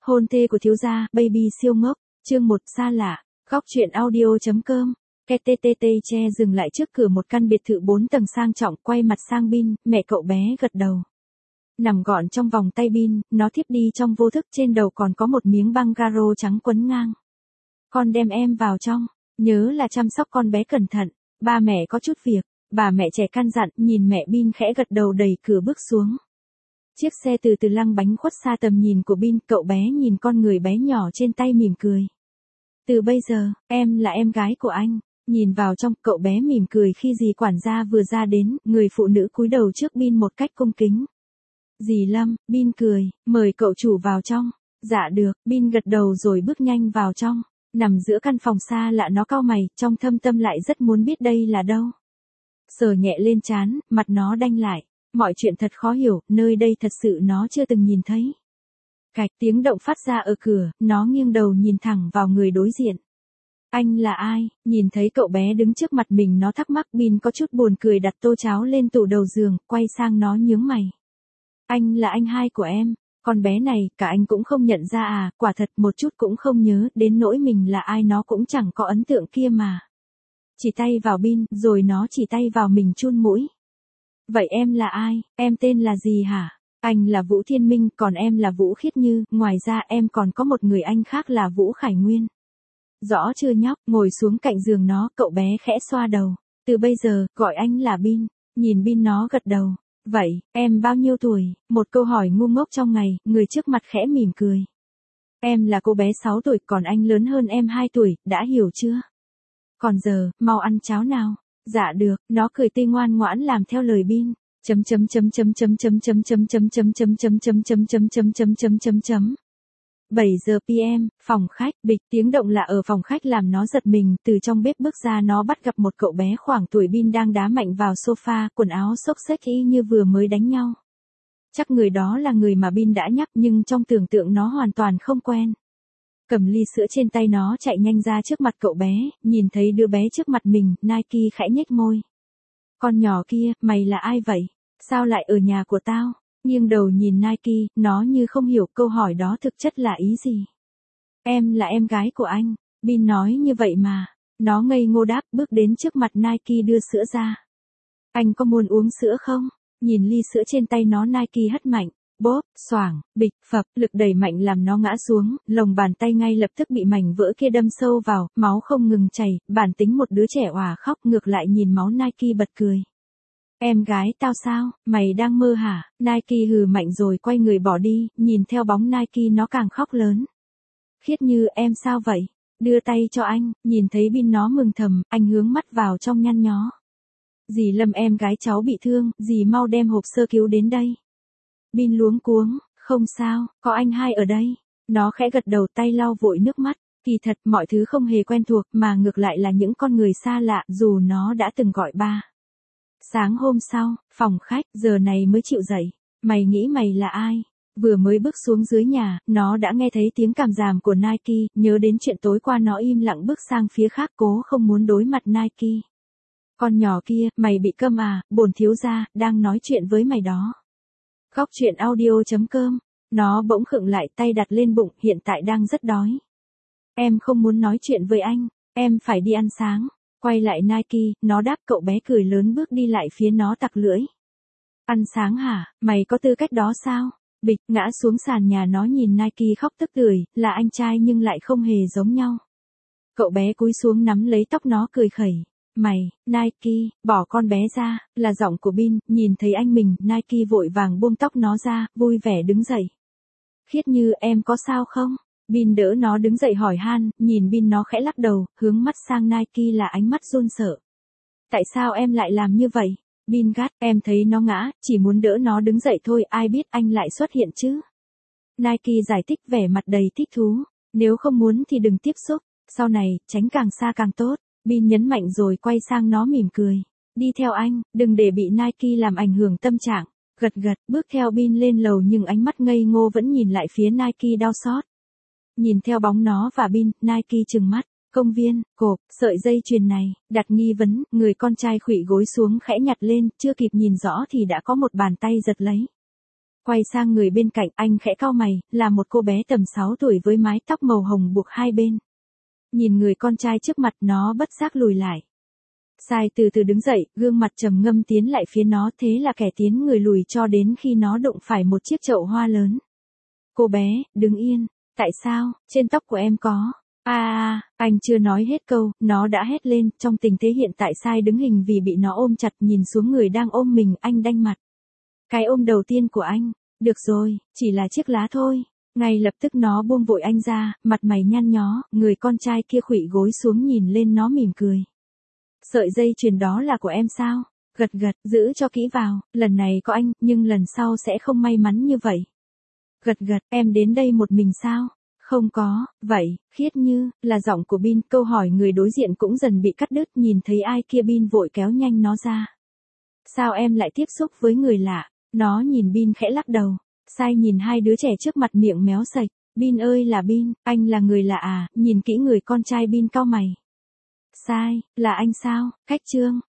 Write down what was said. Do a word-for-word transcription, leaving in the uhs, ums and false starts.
Hôn thê của thiếu gia, baby siêu ngốc, chương một xa lạ, góc truyện audio.com. Kttt che dừng lại trước cửa một căn biệt thự bốn tầng sang trọng, quay mặt sang Bin, mẹ cậu bé gật đầu. Nằm gọn trong vòng tay Bin, nó thiếp đi trong vô thức, trên đầu còn có một miếng băng garo trắng quấn ngang. Con đem em vào trong, nhớ là chăm sóc con bé cẩn thận, ba mẹ có chút việc, bà mẹ trẻ căn dặn. Nhìn mẹ Bin khẽ gật đầu, đẩy cửa bước xuống. Chiếc xe từ từ lăng bánh khuất xa tầm nhìn của Bin, cậu bé nhìn con người bé nhỏ trên tay mỉm cười. Từ bây giờ, em là em gái của anh. Nhìn vào trong, cậu bé mỉm cười khi dì quản gia vừa ra đến, người phụ nữ cúi đầu trước Bin một cách cung kính. Dì Lâm, Bin cười, mời cậu chủ vào trong. Dạ được, Bin gật đầu rồi bước nhanh vào trong. Nằm giữa căn phòng xa lạ, nó cau mày, trong thâm tâm lại rất muốn biết đây là đâu. Sờ nhẹ lên trán, mặt nó đanh lại. Mọi chuyện thật khó hiểu, nơi đây thật sự nó chưa từng nhìn thấy. Cạch, tiếng động phát ra ở cửa, nó nghiêng đầu nhìn thẳng vào người đối diện. Anh là ai? Nhìn thấy cậu bé đứng trước mặt mình, nó thắc mắc. Bin có chút buồn cười đặt tô cháo lên tủ đầu giường, quay sang nó nhướng mày. Anh là anh hai của em. Con bé này, cả anh cũng không nhận ra à? Quả thật một chút cũng không nhớ, đến nỗi mình là ai nó cũng chẳng có ấn tượng kia mà. Chỉ tay vào Bin, rồi nó chỉ tay vào mình chun mũi. Vậy em là ai? Em tên là gì hả? Anh là Vũ Thiên Minh, còn em là Vũ Khiết Như, ngoài ra em còn có một người anh khác là Vũ Khải Nguyên. Rõ chưa nhóc? Ngồi xuống cạnh giường nó, cậu bé khẽ xoa đầu. Từ bây giờ, gọi anh là Bin. Nhìn Bin nó gật đầu. Vậy, em bao nhiêu tuổi? Một câu hỏi ngu ngốc trong ngày, người trước mặt khẽ mỉm cười. Em là cô bé sáu tuổi, còn anh lớn hơn em hai tuổi, đã hiểu chưa? Còn giờ, mau ăn cháo nào. Dạ được, nó cười tươi ngoan ngoãn làm theo lời Bin. Chấm chấm chấm chấm chấm chấm chấm chấm chấm chấm chấm chấm chấm chấm chấm chấm chấm chấm chấm chấm. bảy giờ pê em, phòng khách, bịch, tiếng động lạ ở phòng khách làm nó giật mình. Từ trong bếp bước ra, nó bắt gặp một cậu bé khoảng tuổi Bin đang đá mạnh vào sofa, quần áo xốc xếch y như vừa mới đánh nhau. Chắc người đó là người mà Bin đã nhắc, nhưng trong tưởng tượng nó hoàn toàn không quen. Cầm ly sữa trên tay, nó chạy nhanh ra trước mặt cậu bé, nhìn thấy đứa bé trước mặt mình, Nike khẽ nhếch môi. Con nhỏ kia, mày là ai vậy? Sao lại ở nhà của tao? Nghiêng đầu nhìn Nike, nó như không hiểu câu hỏi đó thực chất là ý gì. Em là em gái của anh. Bin nói như vậy mà. Nó ngây ngô đáp, bước đến trước mặt Nike đưa sữa ra. Anh có muốn uống sữa không? Nhìn ly sữa trên tay nó, Nike hất mạnh. Bốp, xoảng, bịch, phập, lực đẩy mạnh làm nó ngã xuống, lồng bàn tay ngay lập tức bị mảnh vỡ kia đâm sâu vào, máu không ngừng chảy. Bản tính một đứa trẻ òa khóc, ngược lại nhìn máu Nike bật cười. Em gái tao sao? Mày đang mơ hả? Nike hừ mạnh rồi quay người bỏ đi, nhìn theo bóng Nike nó càng khóc lớn. Khiết Như, em sao vậy? Đưa tay cho anh. Nhìn thấy Bin nó mừng thầm, anh hướng mắt vào trong nhăn nhó. Dì Lâm, em gái cháu bị thương, dì mau đem hộp sơ cứu đến đây. Bin luống cuống, không sao, có anh hai ở đây. Nó khẽ gật đầu, tay lau vội nước mắt. Kỳ thật, mọi thứ không hề quen thuộc, mà ngược lại là những con người xa lạ, dù nó đã từng gọi ba. Sáng hôm sau, phòng khách, giờ này mới chịu dậy. Mày nghĩ mày là ai? Vừa mới bước xuống dưới nhà, nó đã nghe thấy tiếng càm ràm của Nike, nhớ đến chuyện tối qua, nó im lặng bước sang phía khác, cố không muốn đối mặt Nike. Con nhỏ kia, mày bị câm à? Bổn thiếu gia đang nói chuyện với mày đó. Góc truyện audio.com. Nó bỗng khựng lại, tay đặt lên bụng, hiện tại đang rất đói. Em không muốn nói chuyện với anh, em phải đi ăn sáng. Quay lại Nike, nó đáp. Cậu bé cười lớn bước đi lại phía nó, tặc lưỡi. Ăn sáng hả? Mày có tư cách đó sao? Bịch, ngã xuống sàn nhà, nó nhìn Nike khóc tức tưởi, là anh trai nhưng lại không hề giống nhau. Cậu bé cúi xuống nắm lấy tóc nó, cười khẩy. Mày, Nike, bỏ con bé ra, là giọng của Bin. Nhìn thấy anh mình, Nike vội vàng buông tóc nó ra, vui vẻ đứng dậy. Khiết Như, em có sao không? Bin đỡ nó đứng dậy hỏi han, nhìn Bin nó khẽ lắc đầu, hướng mắt sang Nike là ánh mắt run sợ. Tại sao em lại làm như vậy? Bin gắt, em thấy nó ngã, chỉ muốn đỡ nó đứng dậy thôi, ai biết anh lại xuất hiện chứ? Nike giải thích, vẻ mặt đầy thích thú. Nếu không muốn thì đừng tiếp xúc, sau này, tránh càng xa càng tốt. Bin nhấn mạnh rồi quay sang nó mỉm cười. Đi theo anh, đừng để bị Nike làm ảnh hưởng tâm trạng. Gật gật, bước theo Bin lên lầu, nhưng ánh mắt ngây ngô vẫn nhìn lại phía Nike đau xót. Nhìn theo bóng nó và Bin, Nike trừng mắt. Công viên, cộp, sợi dây chuyền này, đặt nghi vấn, người con trai khuỵu gối xuống khẽ nhặt lên, chưa kịp nhìn rõ thì đã có một bàn tay giật lấy. Quay sang người bên cạnh, anh khẽ cau mày, là một cô bé tầm sáu tuổi với mái tóc màu hồng buộc hai bên. Nhìn người con trai trước mặt, nó bất giác lùi lại. Sai từ từ đứng dậy, gương mặt trầm ngâm tiến lại phía nó, thế là kẻ tiến người lùi cho đến khi nó đụng phải một chiếc chậu hoa lớn. Cô bé, đứng yên, tại sao, trên tóc của em có... À, à, anh chưa nói hết câu, nó đã hét lên, trong tình thế hiện tại Sai đứng hình vì bị nó ôm chặt, nhìn xuống người đang ôm mình, anh đanh mặt. Cái ôm đầu tiên của anh, được rồi, chỉ là chiếc lá thôi. Ngay lập tức nó buông vội anh ra, mặt mày nhăn nhó, người con trai kia khuỵu gối xuống nhìn lên nó mỉm cười. Sợi dây chuyền đó là của em sao? Gật gật, giữ cho kỹ vào, lần này có anh, nhưng lần sau sẽ không may mắn như vậy. Gật gật, em đến đây một mình sao? Không có, vậy, Khiết Như, là giọng của Bin, câu hỏi người đối diện cũng dần bị cắt đứt, nhìn thấy ai kia Bin vội kéo nhanh nó ra. Sao em lại tiếp xúc với người lạ? Nó nhìn Bin khẽ lắc đầu. Sai nhìn hai đứa trẻ trước mặt miệng méo sạch. Bin ơi là Bin, anh là người lạ à? Nhìn kỹ người con trai Bin cau mày. Sai, là anh sao? Cách Trương,